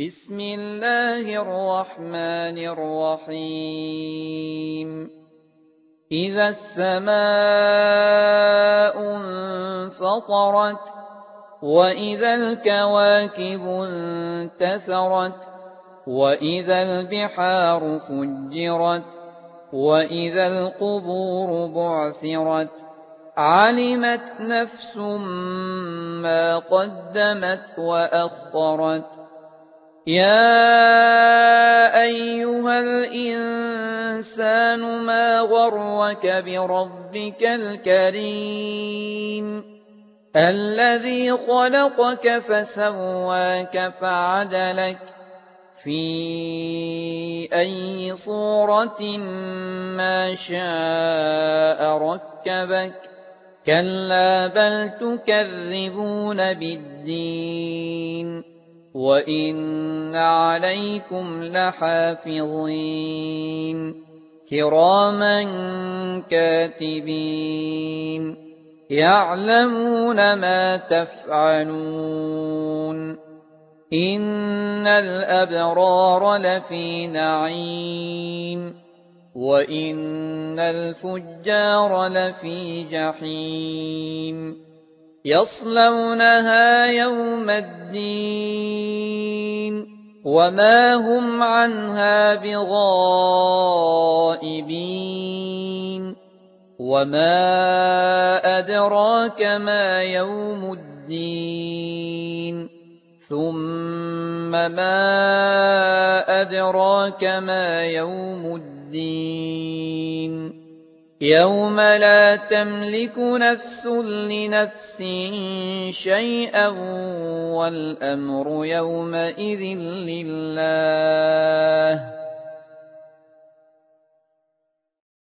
بسم الله الرحمن الرحيم إذا السماء انفطرت وإذا الكواكب انتثرت وإذا البحار فجرت وإذا القبور بعثرت علمت نفس ما قدمت وأخرت يا أيها الإنسان ما غرك بربك الكريم الذي خلقك فسواك فعدلك في أي صورة ما شاء ركبك كلا بل تكذبون بالدين وإن عليكم لحافظين كراما كاتبين يعلمون ما تفعلون إن الأبرار لفي نعيم وإن الفجار لفي جحيم يصلونها يوم الدين وما هم عنها بغائبين وما أدراك ما يوم الدين ثم ما أدراك ما يوم الدين يوم لا تملك نفس لنفس شيئا والأمر يومئذ لله